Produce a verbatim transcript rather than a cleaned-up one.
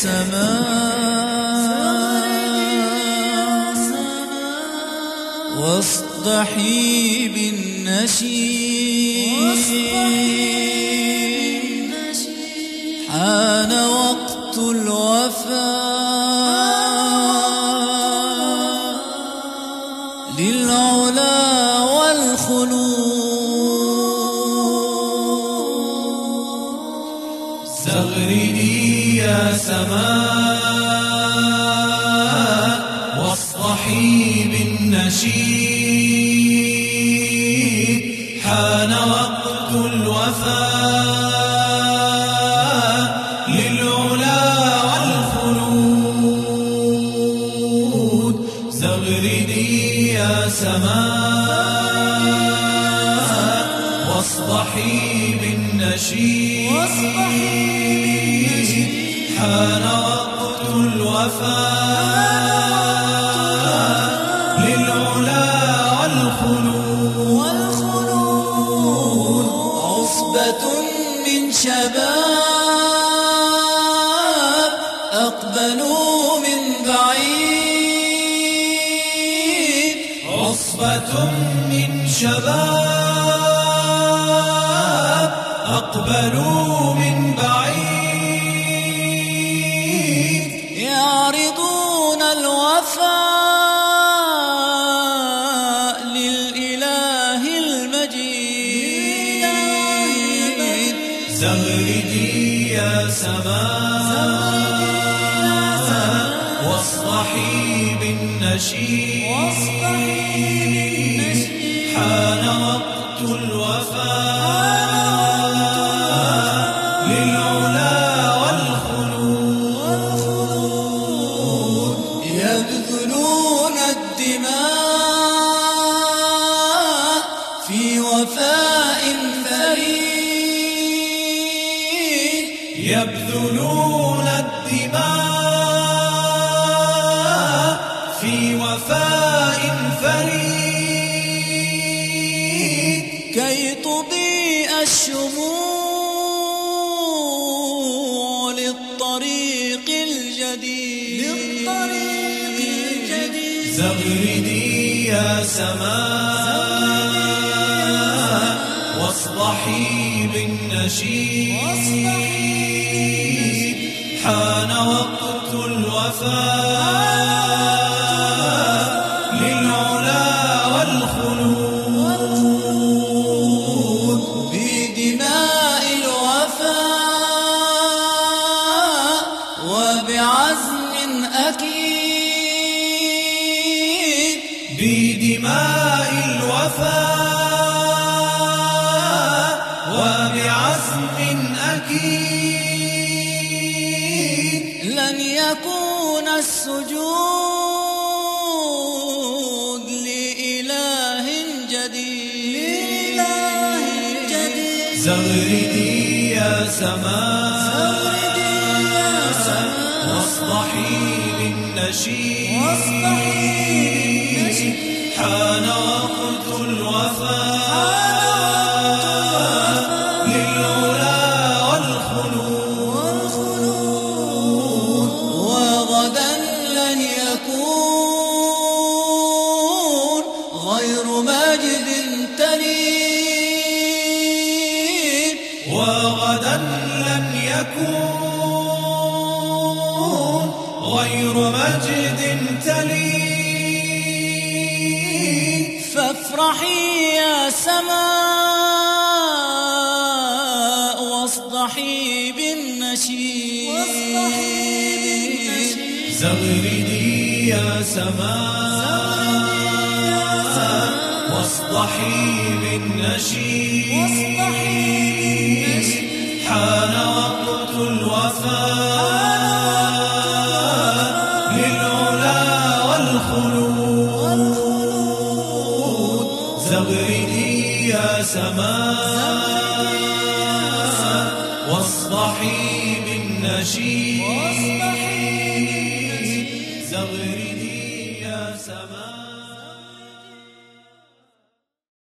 سماء واصدحي بالنشيد حان وقت الوفاء للعلا والخلود. زغردي يا سماء واصطحي بالنشيد حان وقت الوفاء للعلا والخلود. زغردي يا سماء واصطحي بالنشيد حان وقت الوفاء للعلا والخلود. عصبة من شباب أقبلوا من بعيد. عصبة من شباب أقبلوا من بعيد يعرضون الوفاء للإله المجيد. زغردي يا سماء واصطحي بالنشيد حان وقت الوفاء للعلا والخلود. يبذلون الدماء في وفاء فريد. يبذلون الدماء في وفاء فريد كي تضيء الشموع للطريق الجديد. زغردي يا سماء واصطحي بالنشيد حان وقت الوفاء للعلا والخلود. بدماء الوفاء وبعزم أكيد. بدماء الوفاء وبعزم أكيد لن يكون السجود لإله جديد. زغردي يا سماء واصطحي بالنشيد حان وقت الوفاء للعلا والخلود. وغدا لن يكون غير مجد تليد. وغدا لن يكون غير مجد تليد. فافرحي يا سماء واصدحي بالنشيد. زغردي يا سماء واصطحي بالنشيد حان وقت الوفاء للعلا والخلود. زغردي يا سماء واصطحي بالنشيد